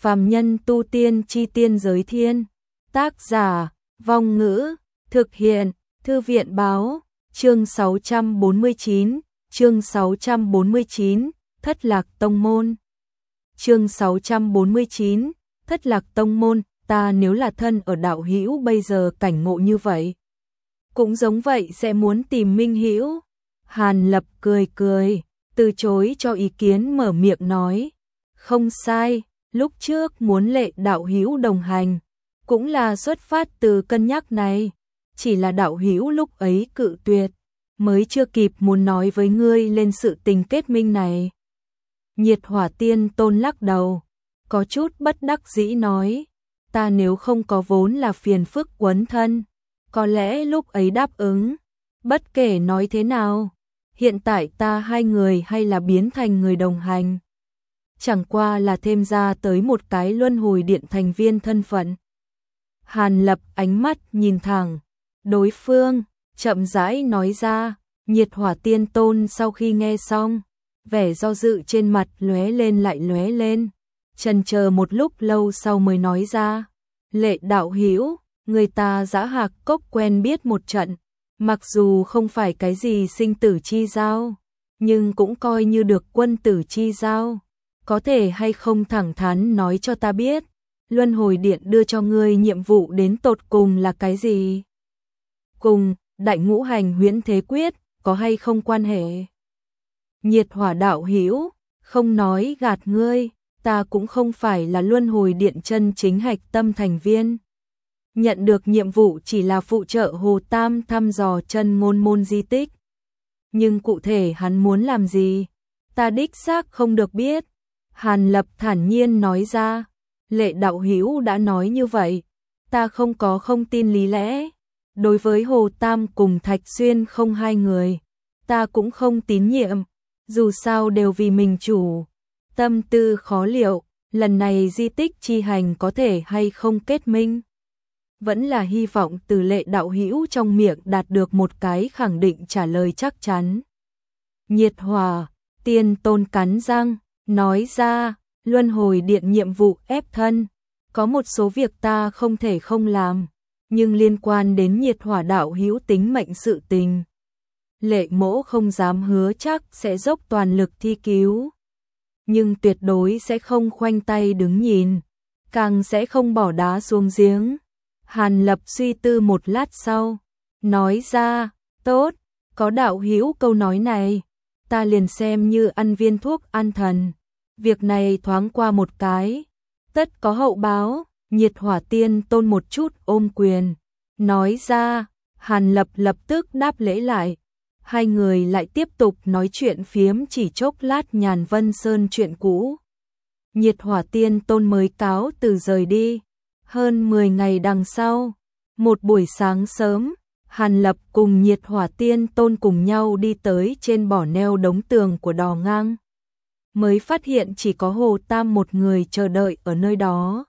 Phàm nhân tu tiên chi tiên giới thiên. Tác giả, Vong Ngữ, thực hiện, Thư viện báo, chương 649, Thất Lạc Tông Môn. Chương 649, Thất Lạc Tông Môn, ta nếu là thân ở đạo hữu bây giờ cảnh ngộ như vậy. Cũng giống vậy sẽ muốn tìm Minh Hữu. Hàn Lập cười cười, từ chối cho ý kiến mở miệng nói. Không sai, lúc trước muốn Lệ đạo hữu đồng hành, cũng là xuất phát từ cân nhắc này. Chỉ là đạo hữu lúc ấy cự tuyệt, mới chưa kịp muốn nói với ngươi lên sự tình kết minh này. Nhiệt Hỏa Tiên Tôn lắc đầu, có chút bất đắc dĩ nói, ta nếu không có vốn là phiền phức quấn thân, có lẽ lúc ấy đáp ứng. Bất kể nói thế nào, hiện tại ta hai người hay là biến thành người đồng hành. Chẳng qua là thêm ra tới một cái luân hồi điện thành viên thân phận. Hàn Lập ánh mắt nhìn thẳng, đối phương, chậm rãi nói ra. Nhiệt Hỏa Tiên Tôn sau khi nghe xong, vẻ do dự trên mặt lóe lên lại lóe lên, chần chờ một lúc lâu sau mới nói ra. Lệ đạo hữu, người ta Dã Hạc Cốc quen biết một trận, mặc dù không phải cái gì sinh tử chi giao, nhưng cũng coi như được quân tử chi giao. Có thể hay không thẳng thắn nói cho ta biết, Luân Hồi Điện đưa cho ngươi nhiệm vụ đến tột cùng là cái gì? Cùng Đại Ngũ Hành Huyễn Thế Quyết có hay không quan hệ? Nhiệt Hỏa đạo hữu, không nói gạt ngươi, ta cũng không phải là Luân Hồi Điện chân chính hạch tâm thành viên. Nhận được nhiệm vụ chỉ là phụ trợ Hồ Tam thăm dò chân ngôn môn di tích. Nhưng cụ thể hắn muốn làm gì, ta đích xác không được biết. Hàn Lập thản nhiên nói ra. Lệ đạo hữu đã nói như vậy, ta không tin lý lẽ. Đối với Hồ Tam cùng Thạch Xuyên không hai người, ta cũng không tín nhiệm, dù sao đều vì mình chủ. Tâm tư khó liệu, lần này di tích chi hành có thể hay không kết minh. Vẫn là hy vọng từ Lệ đạo hữu trong miệng đạt được một cái khẳng định trả lời chắc chắn. Nhiệt Hỏa Tiên Tôn cắn răng, nói ra, Luân Hồi Điện nhiệm vụ ép thân, có một số việc ta không thể không làm, nhưng liên quan đến Nhiệt Hỏa đạo hữu tính mệnh sự tình. Lệ mỗ không dám hứa chắc sẽ dốc toàn lực thi cứu, nhưng tuyệt đối sẽ không khoanh tay đứng nhìn, càng sẽ không bỏ đá xuống giếng. Hàn Lập suy tư một lát sau, nói ra, tốt, có đạo hữu câu nói này, ta liền xem như ăn viên thuốc an thần. Việc này thoáng qua một cái, tất có hậu báo. Nhiệt Hỏa Tiên Tôn một chút ôm quyền, nói ra. Hàn Lập lập tức đáp lễ lại. Hai người lại tiếp tục nói chuyện phiếm chỉ chốc lát Nhàn Vân Sơn chuyện cũ. Nhiệt Hỏa Tiên Tôn mới cáo từ rời đi. Hơn 10 ngày đằng sau, một buổi sáng sớm, Hàn Lập cùng Nhiệt Hỏa Tiên Tôn cùng nhau đi tới trên bỏ neo đống tường của đò ngang. Mới phát hiện chỉ có Hồ Tam một người chờ đợi ở nơi đó.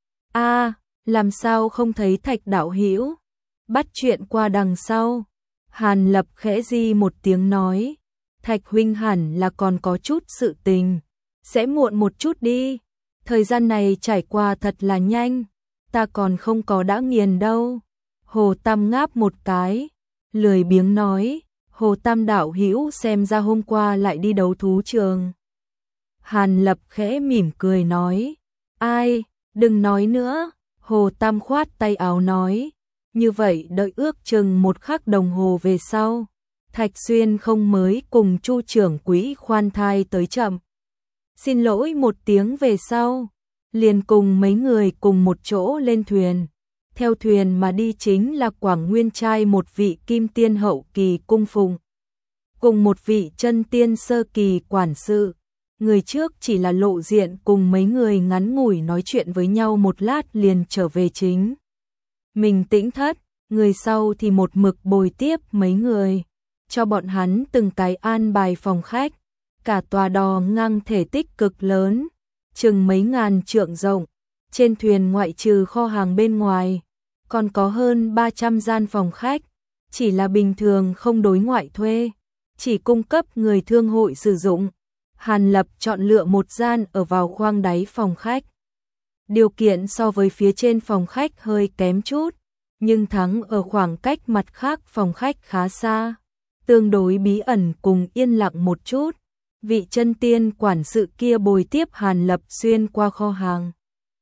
Làm sao không thấy Thạch đạo hữu? Bắt chuyện qua đằng sau, Hàn Lập khẽ di một tiếng nói, Thạch huynh hẳn là còn có chút sự tình, sẽ muộn một chút đi. Thời gian này trải qua thật là nhanh, ta còn không có đã nghiền đâu. Hồ Tam ngáp một cái, lười biếng nói, Hồ Tam đạo hữu xem ra hôm qua lại đi đấu thú trường. Hàn Lập khẽ mỉm cười nói, ai, đừng nói nữa. Hồ Tam khoát tay áo nói, như vậy đợi ước chừng 1 khắc đồng hồ về sau, Thạch Xuyên không mới cùng Chu trưởng quỹ khoan thai tới chậm. Xin lỗi một tiếng về sau, liền cùng mấy người cùng một chỗ lên thuyền. Theo thuyền mà đi chính là Quảng Nguyên trai một vị kim tiên hậu kỳ cung phụng, cùng một vị chân tiên sơ kỳ quản sự. Người trước chỉ là lộ diện cùng mấy người ngắn ngủi nói chuyện với nhau một lát liền trở về chính mình tĩnh thất, người sau thì một mực bồi tiếp mấy người, cho bọn hắn từng cái an bài phòng khách. Cả tòa đò ngang thể tích cực lớn, chừng mấy ngàn trượng rộng, trên thuyền ngoại trừ kho hàng bên ngoài, còn có hơn 300 gian phòng khách, chỉ là bình thường không đối ngoại thuê, chỉ cung cấp người thương hội sử dụng. Hàn Lập chọn lựa một gian ở vào khoang đáy phòng khách. Điều kiện so với phía trên phòng khách hơi kém chút, nhưng thắng ở khoảng cách mặt khác phòng khách khá xa, tương đối bí ẩn cùng yên lặng một chút. Vị chân tiên quản sự kia bồi tiếp Hàn Lập xuyên qua kho hàng,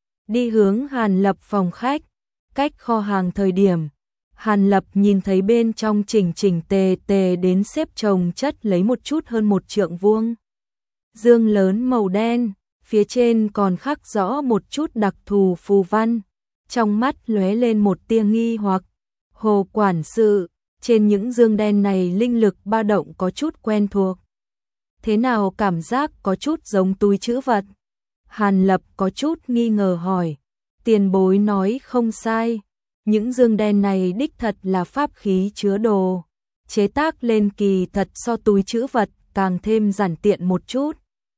đi hướng Hàn Lập phòng khách. Cách kho hàng thời điểm, Hàn Lập nhìn thấy bên trong chỉnh chỉnh tề tề đến xếp chồng chất lấy một chút hơn 1 trượng vuông. Dương lớn màu đen, phía trên còn khắc rõ một chút đặc thù phù văn. Trong mắt lóe lên một tia nghi hoặc. Hồ quản sự, trên những dương đen này linh lực ba động có chút quen thuộc. Thế nào cảm giác có chút giống túi trữ vật? Hàn Lập có chút nghi ngờ hỏi. Tiền bối nói không sai. Những dương đen này đích thật là pháp khí chứa đồ. Chế tác lên kỳ thật so túi trữ vật càng thêm giản tiện một chút.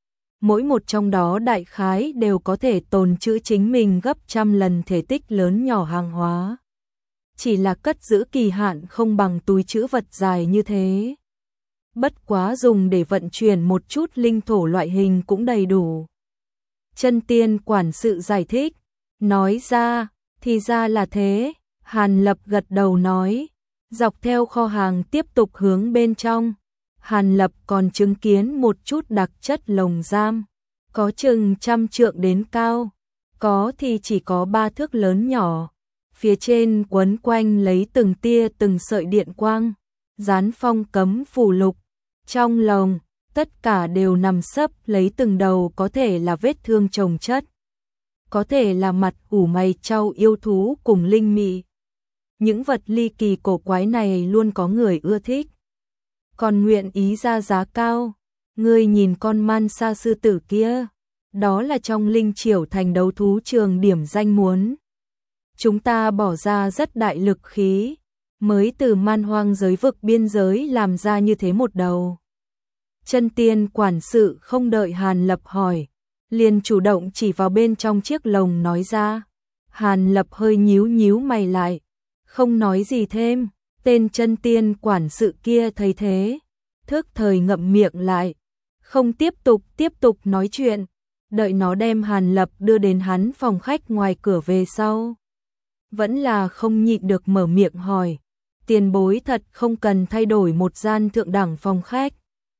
Mỗi một trong đó đại khái đều có thể tồn trữ chính mình gấp trăm lần thể tích lớn nhỏ hàng hóa. Chỉ là cất giữ kỳ hạn không bằng túi trữ vật dài như thế. Bất quá dùng để vận chuyển một chút linh thổ loại hình cũng đầy đủ. Chân tiên quản sự giải thích, nói ra, thì ra là thế. Hàn Lập gật đầu nói, dọc theo kho hàng tiếp tục hướng bên trong. Hàn Lập còn chứng kiến một chút đặc chất lồng giam, có chừng 100 trượng đến cao, có thì chỉ có 3 thước lớn nhỏ. Phía trên quấn quanh lấy từng tia từng sợi điện quang, dán phong cấm phù lục. Trong lồng, tất cả đều nằm sấp lấy từng đầu, có thể là vết thương chồng chất, có thể là mặt ủ mày trao yêu thú cùng linh mị. Những vật ly kỳ cổ quái này luôn có người ưa thích, còn nguyện ý ra giá cao. Ngươi nhìn con man sa sư tử kia, đó là trong Linh Triểu thành đấu thú trường điểm danh muốn. Chúng ta bỏ ra rất đại lực khí, mới từ man hoang giới vực biên giới làm ra như thế một đầu. Chân tiên quản sự không đợi Hàn Lập hỏi, liền chủ động chỉ vào bên trong chiếc lồng nói ra. Hàn Lập hơi nhíu nhíu mày lại, không nói gì thêm. Tên chân tiên quản sự kia thấy thế, thức thời ngậm miệng lại, không tiếp tục nói chuyện, đợi nó đem Hàn Lập đưa đến hắn phòng khách ngoài cửa về sau. Vẫn là không nhịn được mở miệng hỏi, tiền bối thật không cần thay đổi một gian thượng đẳng phòng khách.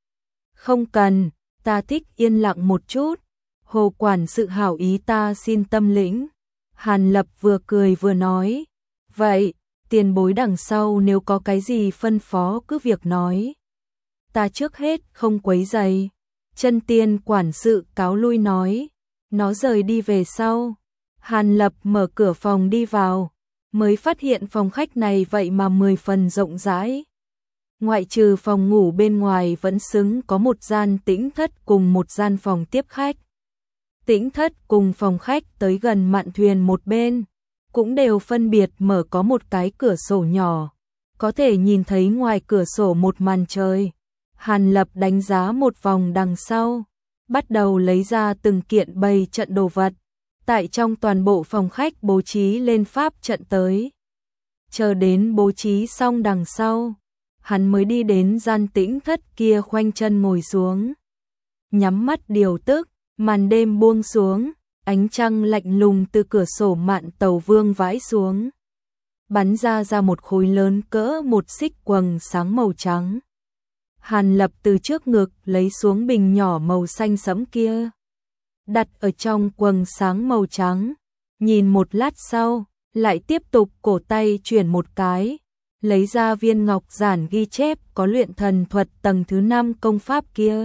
Không cần, ta thích yên lặng một chút. Hồ quản sự hảo ý ta xin tâm lĩnh. Hàn Lập vừa cười vừa nói, vậy tiền bối đằng sau nếu có cái gì phân phó cứ việc nói. Ta trước hết không quấy rầy. Chân tiên quản sự cáo lui nói. Nó rời đi về sau. Hàn Lập mở cửa phòng đi vào, mới phát hiện phòng khách này vậy mà 10 phần rộng rãi. Ngoại trừ phòng ngủ bên ngoài vẫn xứng có một gian tĩnh thất cùng một gian phòng tiếp khách. Tĩnh thất cùng phòng khách tới gần mạn thuyền một bên, cũng đều phân biệt mở có một cái cửa sổ nhỏ, có thể nhìn thấy ngoài cửa sổ một màn trời. Hàn Lập đánh giá một vòng đằng sau, bắt đầu lấy ra từng kiện bày trận đồ vật, tại trong toàn bộ phòng khách bố trí lên pháp trận tới. Chờ đến bố trí xong đằng sau, hắn mới đi đến gian tĩnh thất kia khoanh chân ngồi xuống. Nhắm mắt điều tức, màn đêm buông xuống, ánh trăng lạnh lùng từ cửa sổ mạn tàu vương vãi xuống, bắn ra một khối lớn cỡ một xích quầng sáng màu trắng. Hàn Lập từ trước ngực lấy xuống bình nhỏ màu xanh sẫm kia, đặt ở trong quầng sáng màu trắng, nhìn một lát sau, lại tiếp tục cổ tay chuyển một cái, lấy ra viên ngọc giản ghi chép có luyện thần thuật tầng thứ 5 công pháp kia.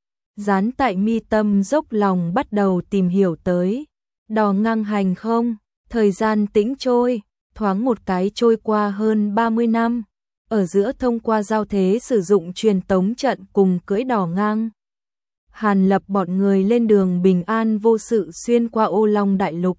Dán tại mi tâm dốc lòng bắt đầu tìm hiểu tới. Đò ngang hành không, thời gian tĩnh trôi, thoáng một cái trôi qua hơn 30 năm. Ở giữa thông qua giao thế sử dụng truyền tống trận cùng cưỡi đò ngang. Hàn Lập bọn người lên đường bình an vô sự xuyên qua Ô Long Đại Lục,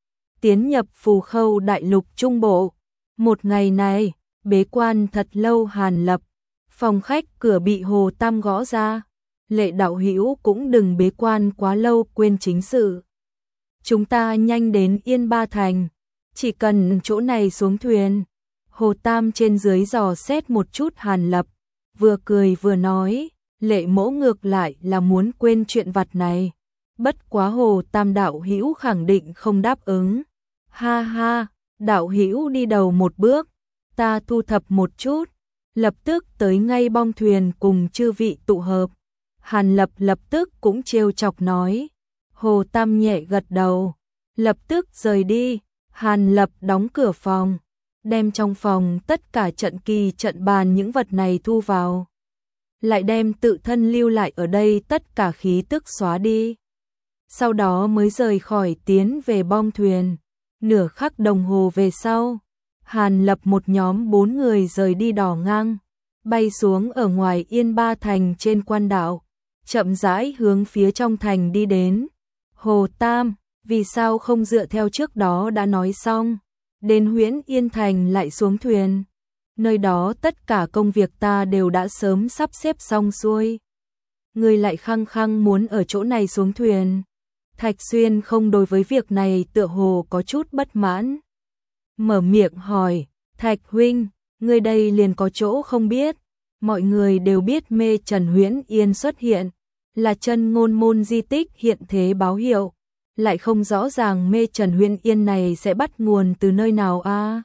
tiến nhập Phù Khâu Đại Lục Trung Bộ. Một ngày này, bế quan thật lâu. Hàn Lập, phòng khách cửa bị Hồ Tam gõ ra. Lệ đạo hữu cũng đừng bế quan quá lâu quên chính sự. Chúng ta nhanh đến Yên Ba Thành, chỉ cần chỗ này xuống thuyền. Hồ Tam trên dưới dò xét một chút Hàn Lập, vừa cười vừa nói, Lệ mỗ ngược lại là muốn quên chuyện vặt này. Bất quá Hồ Tam đạo hữu khẳng định không đáp ứng. Ha ha, đạo hữu đi đầu một bước, ta thu thập một chút, lập tức tới ngay bong thuyền cùng chư vị tụ hợp. Hàn Lập lập tức cũng trêu chọc nói. Hồ Tam nhẹ gật đầu, lập tức rời đi. Hàn Lập đóng cửa phòng, đem trong phòng tất cả trận kỳ trận bàn những vật này thu vào, lại đem tự thân lưu lại ở đây tất cả khí tức xóa đi. Sau đó mới rời khỏi tiến về bong thuyền. Nửa khắc đồng hồ về sau, Hàn Lập một nhóm 4 người rời đi đỏ ngang, bay xuống ở ngoài Yên Ba Thành trên quan đảo, chậm rãi hướng phía trong thành đi đến. Hồ Tam, vì sao không dựa theo trước đó đã nói xong, đến Huyễn Yên Thành lại xuống thuyền? Nơi đó tất cả công việc ta đều đã sớm sắp xếp xong xuôi. Ngươi lại khăng khăng muốn ở chỗ này xuống thuyền. Thạch Xuyên không đối với việc này tựa hồ có chút bất mãn. Mở miệng hỏi, Thạch huynh, ngươi đây liền có chỗ không biết. Mọi người đều biết mê Trần Huyễn Yên xuất hiện, là chân ngôn môn di tích hiện thế báo hiệu. Lại không rõ ràng mê Trần Huyễn Yên này sẽ bắt nguồn từ nơi nào a?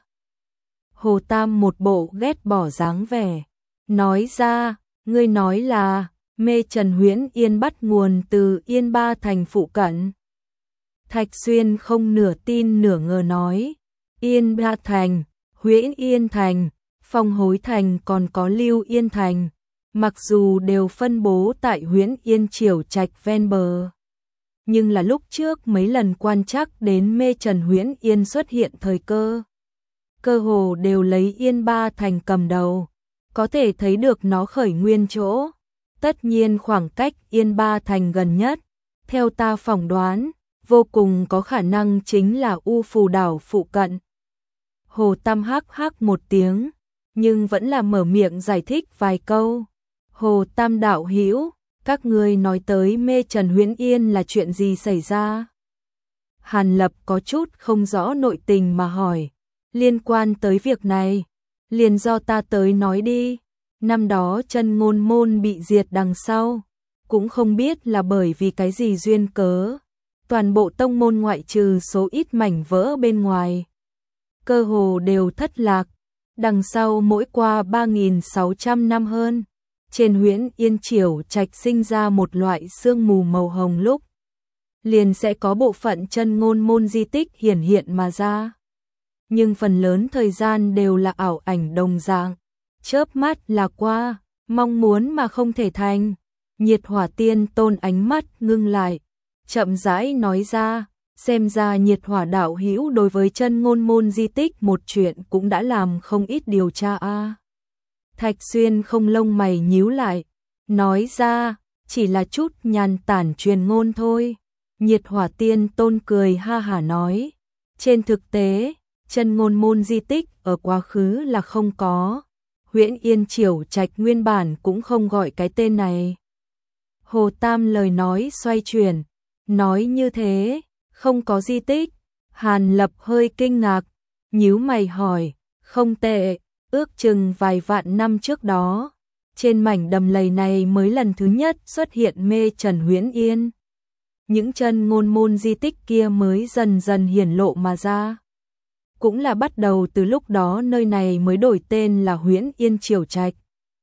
Hồ Tam một bộ ghét bỏ dáng vẻ, nói ra, ngươi nói là mê Trần Huyễn Yên bắt nguồn từ Yên Ba Thành phụ cận. Thạch Xuyên không nửa tin nửa ngờ nói, Yên Ba Thành, Huyễn Yên Thành, Phong Hối Thành còn có Lưu Yên Thành, mặc dù đều phân bố tại Huyễn Yên Triều Trạch ven bờ, nhưng là lúc trước mấy lần quan trắc đến mê Trần Huyễn Yên xuất hiện thời cơ hồ đều lấy Yên Ba Thành cầm đầu, có thể thấy được nó khởi nguyên chỗ. Tất nhiên khoảng cách Yên Ba Thành gần nhất, theo ta phỏng đoán, vô cùng có khả năng chính là U Phù đảo phụ cận. Hồ Tam hắc hắc một tiếng, nhưng vẫn là mở miệng giải thích vài câu. Hồ Tam đạo hữu, các ngươi nói tới mê Trần Huyễn Yên là chuyện gì xảy ra? Hàn Lập có chút không rõ nội tình mà hỏi, liên quan tới việc này, liền do ta tới nói đi. Năm đó chân ngôn môn bị diệt đằng sau, cũng không biết là bởi vì cái gì duyên cớ, toàn bộ tông môn ngoại trừ số ít mảnh vỡ bên ngoài, cơ hồ đều thất lạc. Đằng sau mỗi qua 3.600 năm hơn, trên Huyễn Yên Triều Trạch sinh ra một loại sương mù màu hồng, lúc liền sẽ có bộ phận chân ngôn môn di tích hiển hiện mà ra. Nhưng phần lớn thời gian đều là ảo ảnh đồng dạng, chớp mắt là qua, mong muốn mà không thể thành. Nhiệt Hỏa Tiên Tôn ánh mắt ngưng lại, chậm rãi nói ra, xem ra Nhiệt Hỏa đạo hữu đối với chân ngôn môn di tích một chuyện cũng đã làm không ít điều tra a. Thạch Xuyên không lông mày nhíu lại, nói ra, chỉ là chút nhàn tản truyền ngôn thôi. Nhiệt Hỏa Tiên Tôn cười ha hả nói, trên thực tế, chân ngôn môn di tích ở quá khứ là không có. Huyễn Yên Triều Trạch nguyên bản cũng không gọi cái tên này. Hồ Tam lời nói xoay chuyển, nói như thế, không có di tích. Hàn Lập hơi kinh ngạc, nhíu mày hỏi, không tệ, ước chừng vài vạn năm trước đó, trên mảnh đầm lầy này mới lần thứ nhất xuất hiện mê Trần Huyễn Yên. Những chân ngôn môn di tích kia mới dần dần hiển lộ mà ra. Cũng là bắt đầu từ lúc đó nơi này mới đổi tên là Huyễn Yên Triều Trạch.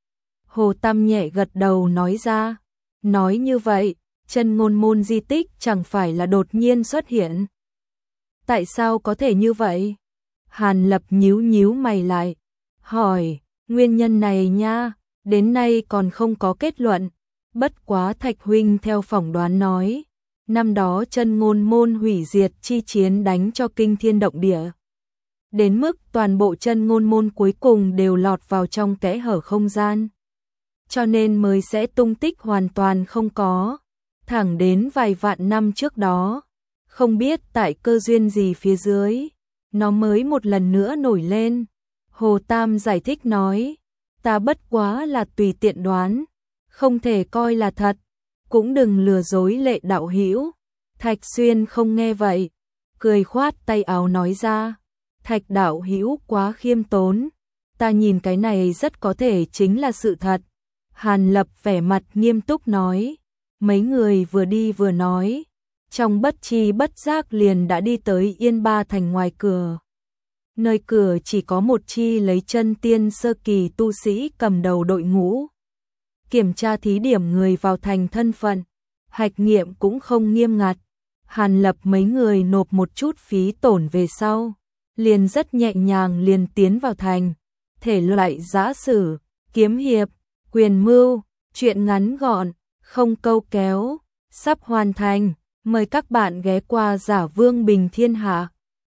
Hồ Tam nhẹ gật đầu nói ra, nói như vậy, chân ngôn môn di tích chẳng phải là đột nhiên xuất hiện. Tại sao có thể như vậy? Hàn Lập nhíu nhíu mày lại, hỏi, nguyên nhân này nha, đến nay còn không có kết luận. Bất quá Thạch huynh theo phỏng đoán nói, năm đó chân ngôn môn hủy diệt chi chiến đánh cho kinh thiên động địa, đến mức toàn bộ chân ngôn môn cuối cùng đều lọt vào trong kẽ hở không gian, cho nên mới sẽ tung tích hoàn toàn không có. Thẳng đến vài vạn năm trước đó, không biết tại cơ duyên gì phía dưới, nó mới một lần nữa nổi lên. Hồ Tam giải thích nói, ta bất quá là tùy tiện đoán, không thể coi là thật, cũng đừng lừa dối Lệ đạo hữu. Thạch Xuyên không nghe vậy, cười khoát tay áo nói ra, Thạch đạo hữu quá khiêm tốn, ta nhìn cái này rất có thể chính là sự thật. Hàn Lập vẻ mặt nghiêm túc nói, mấy người vừa đi vừa nói, Trong bất tri bất giác liền đã đi tới Yên Ba Thành ngoài cửa. Nơi cửa chỉ có một chi lấy chân tiên sơ kỳ tu sĩ cầm đầu đội ngũ. Kiểm tra thí điểm người vào thành thân phận, hạch nghiệm cũng không nghiêm ngặt. Hàn Lập mấy người nộp một chút phí tổn về sau, liền rất nhẹ nhàng liền tiến vào thành. Thể loại giã sử, kiếm hiệp, quyền mưu, truyện ngắn gọn, không câu kéo, sắp hoàn thành. Mời các bạn ghé qua Giả Vương Bình Thiên Hạ.